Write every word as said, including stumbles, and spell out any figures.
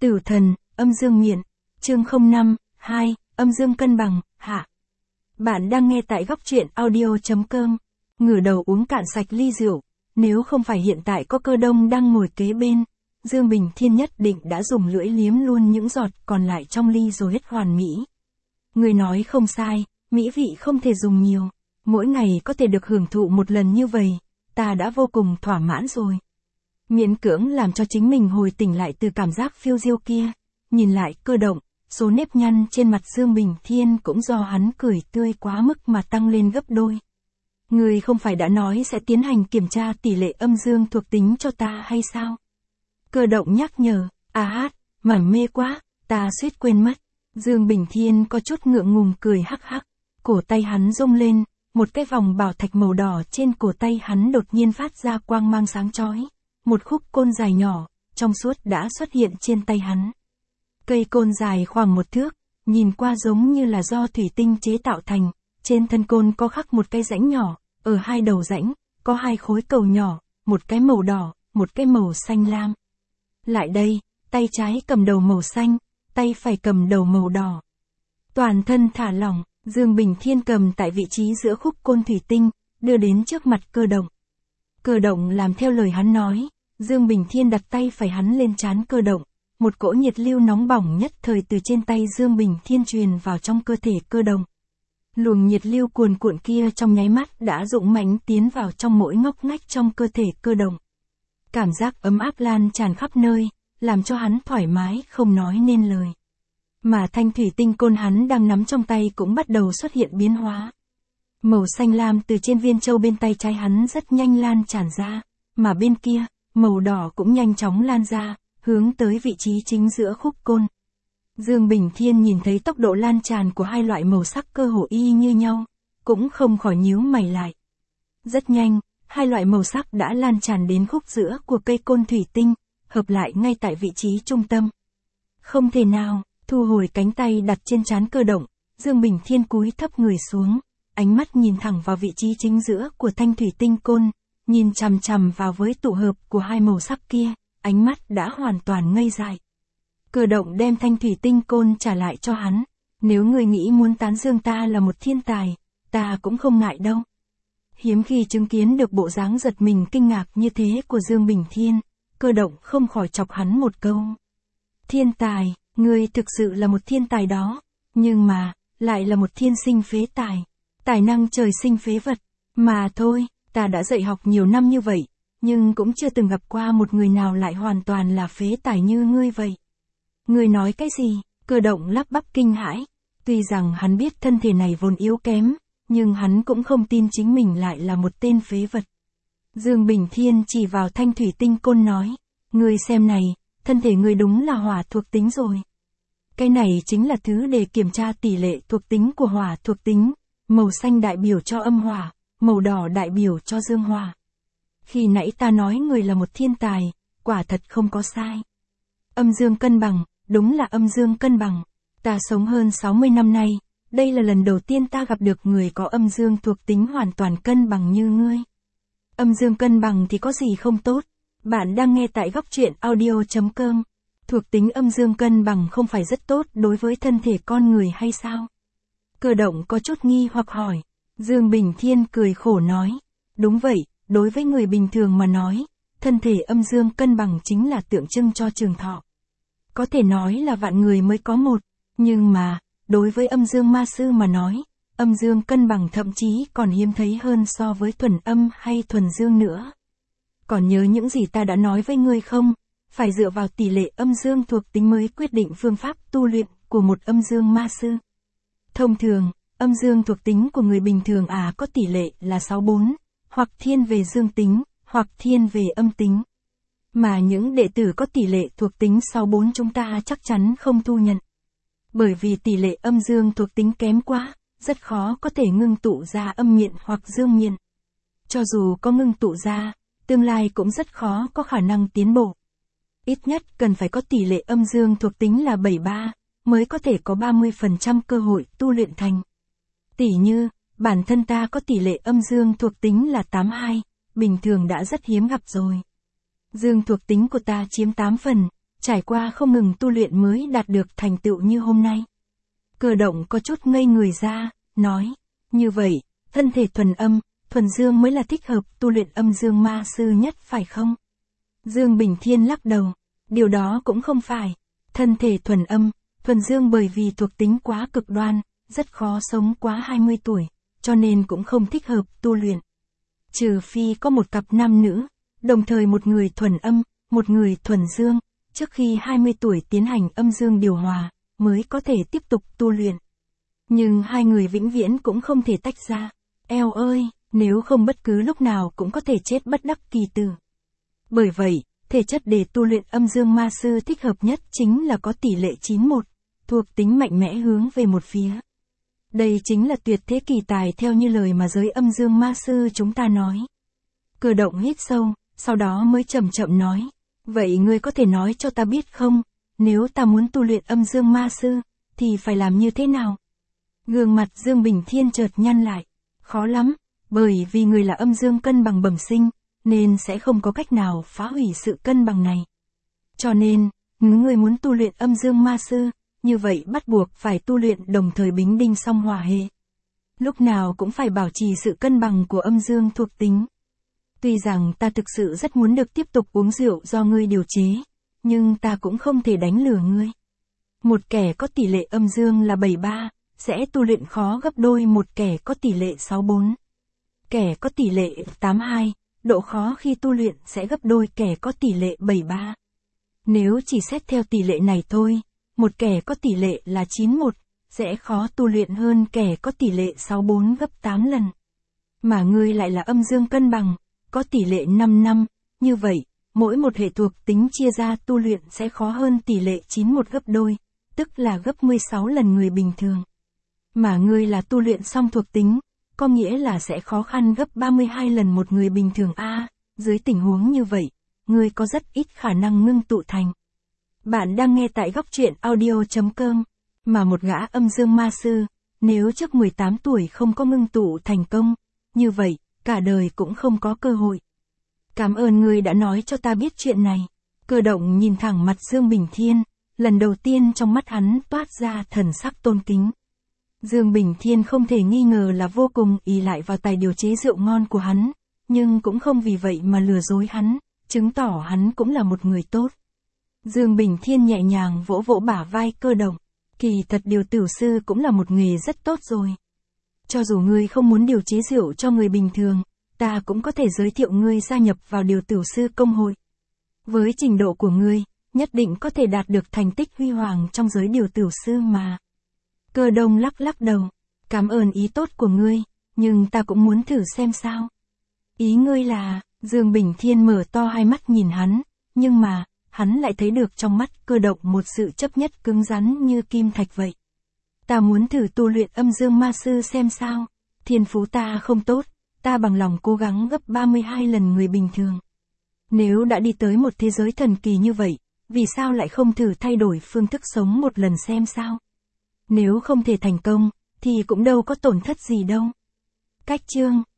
Tử thần, âm dương miện. Chương không năm, hai, âm dương cân bằng, hạ. Bạn đang nghe tại góc truyện audio chấm com. Ngửa đầu uống cạn sạch ly rượu. Nếu không phải hiện tại có Cơ Đông đang ngồi kế bên, Dương Bình Thiên nhất định đã dùng lưỡi liếm luôn những giọt còn lại trong ly rồi hết hoàn mỹ. Người nói không sai, mỹ vị không thể dùng nhiều. Mỗi ngày có thể được hưởng thụ một lần như vậy, ta đã vô cùng thỏa mãn rồi. Miễn cưỡng làm cho chính mình hồi tỉnh lại từ cảm giác phiêu diêu kia. Nhìn lại Cơ Động, số nếp nhăn trên mặt Dương Bình Thiên cũng do hắn cười tươi quá mức mà tăng lên gấp đôi. Người không phải đã nói sẽ tiến hành kiểm tra tỷ lệ âm dương thuộc tính cho ta hay sao? Cơ Động nhắc nhở, à hát, mải mê quá, ta suýt quên mất. Dương Bình Thiên có chút ngượng ngùng cười hắc hắc, cổ tay hắn rung lên, một cái vòng bảo thạch màu đỏ trên cổ tay hắn đột nhiên phát ra quang mang sáng chói. Một khúc côn dài nhỏ, trong suốt đã xuất hiện trên tay hắn. Cây côn dài khoảng một thước, nhìn qua giống như là do thủy tinh chế tạo thành, trên thân côn có khắc một cái rãnh nhỏ, ở hai đầu rãnh, có hai khối cầu nhỏ, một cái màu đỏ, một cái màu xanh lam. Lại đây, tay trái cầm đầu màu xanh, tay phải cầm đầu màu đỏ. Toàn thân thả lỏng, Dương Bình Thiên cầm tại vị trí giữa khúc côn thủy tinh, đưa đến trước mặt Cơ Động. Cơ Động làm theo lời hắn nói, Dương Bình Thiên đặt tay phải hắn lên trán Cơ Động, một cỗ nhiệt lưu nóng bỏng nhất thời từ trên tay Dương Bình Thiên truyền vào trong cơ thể Cơ Động. Luồng nhiệt lưu cuồn cuộn kia trong nháy mắt đã dũng mãnh tiến vào trong mỗi ngóc ngách trong cơ thể Cơ Động. Cảm giác ấm áp lan tràn khắp nơi, làm cho hắn thoải mái không nói nên lời. Mà thanh thủy tinh côn hắn đang nắm trong tay cũng bắt đầu xuất hiện biến hóa. Màu xanh lam từ trên viên châu bên tay trái hắn rất nhanh lan tràn ra, mà bên kia, màu đỏ cũng nhanh chóng lan ra, hướng tới vị trí chính giữa khúc côn. Dương Bình Thiên nhìn thấy tốc độ lan tràn của hai loại màu sắc cơ hồ y như nhau, cũng không khỏi nhíu mày lại. Rất nhanh, hai loại màu sắc đã lan tràn đến khúc giữa của cây côn thủy tinh, hợp lại ngay tại vị trí trung tâm. Không thể nào, thu hồi cánh tay đặt trên trán Cơ Động, Dương Bình Thiên cúi thấp người xuống, ánh mắt nhìn thẳng vào vị trí chính giữa của thanh thủy tinh côn, nhìn chằm chằm vào với tụ hợp của hai màu sắc kia, ánh mắt đã hoàn toàn ngây dại. Cơ Động đem thanh thủy tinh côn trả lại cho hắn, nếu người nghĩ muốn tán dương ta là một thiên tài, ta cũng không ngại đâu. Hiếm khi chứng kiến được bộ dáng giật mình kinh ngạc như thế của Dương Bình Thiên, Cơ Động không khỏi chọc hắn một câu. Thiên tài, ngươi thực sự là một thiên tài đó, nhưng mà, lại là một thiên sinh phế tài, tài năng trời sinh phế vật, mà thôi, ta đã dạy học nhiều năm như vậy, nhưng cũng chưa từng gặp qua một người nào lại hoàn toàn là phế tài như ngươi vậy. Ngươi nói cái gì? Cơ Động lắp bắp kinh hãi, tuy rằng hắn biết thân thể này vốn yếu kém, nhưng hắn cũng không tin chính mình lại là một tên phế vật. Dương Bình Thiên chỉ vào thanh thủy tinh côn nói, ngươi xem này, thân thể ngươi đúng là hỏa thuộc tính rồi. Cái này chính là thứ để kiểm tra tỷ lệ thuộc tính của hỏa thuộc tính, màu xanh đại biểu cho âm hỏa, màu đỏ đại biểu cho dương hỏa. Khi nãy ta nói người là một thiên tài, quả thật không có sai. Âm dương cân bằng, đúng là âm dương cân bằng. Ta sống hơn sáu mươi năm nay, đây là lần đầu tiên ta gặp được người có âm dương thuộc tính hoàn toàn cân bằng như ngươi. Âm dương cân bằng thì có gì không tốt? Bạn đang nghe tại góc truyện audio chấm com. Thuộc tính âm dương cân bằng không phải rất tốt đối với thân thể con người hay sao? Cơ Động có chút nghi hoặc hỏi. Dương Bình Thiên cười khổ nói. Đúng vậy, đối với người bình thường mà nói, thân thể âm dương cân bằng chính là tượng trưng cho trường thọ. Có thể nói là vạn người mới có một, nhưng mà, đối với âm dương ma sư mà nói, âm dương cân bằng thậm chí còn hiếm thấy hơn so với thuần âm hay thuần dương nữa. Còn nhớ những gì ta đã nói với ngươi không? Phải dựa vào tỷ lệ âm dương thuộc tính mới quyết định phương pháp tu luyện của một âm dương ma sư. Thông thường, âm dương thuộc tính của người bình thường à có tỷ lệ là sáu bốn, hoặc thiên về dương tính, hoặc thiên về âm tính. Mà những đệ tử có tỷ lệ thuộc tính sáu bốn chúng ta chắc chắn không thu nhận. Bởi vì tỷ lệ âm dương thuộc tính kém quá, rất khó có thể ngưng tụ ra âm miện hoặc dương miện. Cho dù có ngưng tụ ra, tương lai cũng rất khó có khả năng tiến bộ. Ít nhất cần phải có tỷ lệ âm dương thuộc tính là bảy mươi ba, mới có thể có ba mươi phần trăm cơ hội tu luyện thành. Tỷ như, bản thân ta có tỷ lệ âm dương thuộc tính là tám mươi hai, bình thường đã rất hiếm gặp rồi. Dương thuộc tính của ta chiếm tám phần, trải qua không ngừng tu luyện mới đạt được thành tựu như hôm nay. Cơ động có chút ngây người ra, nói, như vậy, thân thể thuần âm, thuần dương mới là thích hợp tu luyện âm dương ma sư nhất phải không? Dương Bình Thiên lắc đầu, điều đó cũng không phải. Thân thể thuần âm, thuần dương bởi vì thuộc tính quá cực đoan, rất khó sống quá hai mươi tuổi, cho nên cũng không thích hợp tu luyện. Trừ phi có một cặp nam nữ, đồng thời một người thuần âm, một người thuần dương, trước khi hai mươi tuổi tiến hành âm dương điều hòa, mới có thể tiếp tục tu luyện. Nhưng hai người vĩnh viễn cũng không thể tách ra. Eo ơi, nếu không bất cứ lúc nào cũng có thể chết bất đắc kỳ tử. Bởi vậy, thể chất để tu luyện âm dương ma sư thích hợp nhất chính là có tỷ lệ chín một, thuộc tính mạnh mẽ hướng về một phía. Đây chính là tuyệt thế kỳ tài theo như lời mà giới âm dương ma sư chúng ta nói. Cơ động hít sâu, sau đó mới chậm chậm nói, vậy ngươi có thể nói cho ta biết không, nếu ta muốn tu luyện âm dương ma sư, thì phải làm như thế nào? Gương mặt Dương Bình Thiên chợt nhăn lại, khó lắm, bởi vì người là âm dương cân bằng bẩm sinh, nên sẽ không có cách nào phá hủy sự cân bằng này. Cho nên, người muốn tu luyện âm dương ma sư, như vậy bắt buộc phải tu luyện đồng thời bính đinh song hỏa hệ. Lúc nào cũng phải bảo trì sự cân bằng của âm dương thuộc tính. Tuy rằng ta thực sự rất muốn được tiếp tục uống rượu do ngươi điều chế, nhưng ta cũng không thể đánh lừa ngươi. Một kẻ có tỷ lệ âm dương là bảy mươi ba, sẽ tu luyện khó gấp đôi một kẻ có tỷ lệ sáu mươi bốn. Kẻ có tỷ lệ tám mươi hai, độ khó khi tu luyện sẽ gấp đôi kẻ có tỷ lệ bảy mươi ba. Nếu chỉ xét theo tỷ lệ này thôi, một kẻ có tỷ lệ là chín một, sẽ khó tu luyện hơn kẻ có tỷ lệ sáu mươi bốn gấp tám lần. Mà ngươi lại là âm dương cân bằng, có tỷ lệ năm năm, như vậy, mỗi một hệ thuộc tính chia ra tu luyện sẽ khó hơn tỷ lệ chín một gấp đôi, tức là gấp mười sáu lần người bình thường. Mà ngươi là tu luyện song thuộc tính, có nghĩa là sẽ khó khăn gấp ba mươi hai lần một người bình thường a. À, dưới tình huống như vậy, ngươi có rất ít khả năng ngưng tụ thành. Bạn đang nghe tại góc truyện audio chấm com, mà một gã âm dương ma sư, nếu trước mười tám tuổi không có ngưng tụ thành công, như vậy, cả đời cũng không có cơ hội. Cảm ơn ngươi đã nói cho ta biết chuyện này. Cơ động nhìn thẳng mặt Dương Bình Thiên, lần đầu tiên trong mắt hắn toát ra thần sắc tôn kính. Dương Bình Thiên không thể nghi ngờ là vô cùng ỷ lại vào tài điều chế rượu ngon của hắn, nhưng cũng không vì vậy mà lừa dối hắn, chứng tỏ hắn cũng là một người tốt. Dương Bình Thiên nhẹ nhàng vỗ vỗ bả vai Cơ động, kỳ thật điều tửu sư cũng là một nghề rất tốt rồi. Cho dù ngươi không muốn điều chế rượu cho người bình thường, ta cũng có thể giới thiệu ngươi gia nhập vào điều tửu sư công hội. Với trình độ của ngươi, nhất định có thể đạt được thành tích huy hoàng trong giới điều tửu sư mà. Cơ Đông lắc lắc đầu, cảm ơn ý tốt của ngươi, nhưng ta cũng muốn thử xem sao. Ý ngươi là, Dương Bình Thiên mở to hai mắt nhìn hắn, nhưng mà, hắn lại thấy được trong mắt Cơ động một sự chấp nhất cứng rắn như kim thạch vậy. Ta muốn thử tu luyện âm dương ma sư xem sao, thiên phú ta không tốt, ta bằng lòng cố gắng gấp ba mươi hai lần người bình thường. Nếu đã đi tới một thế giới thần kỳ như vậy, vì sao lại không thử thay đổi phương thức sống một lần xem sao? Nếu không thể thành công, thì cũng đâu có tổn thất gì đâu. Cách chương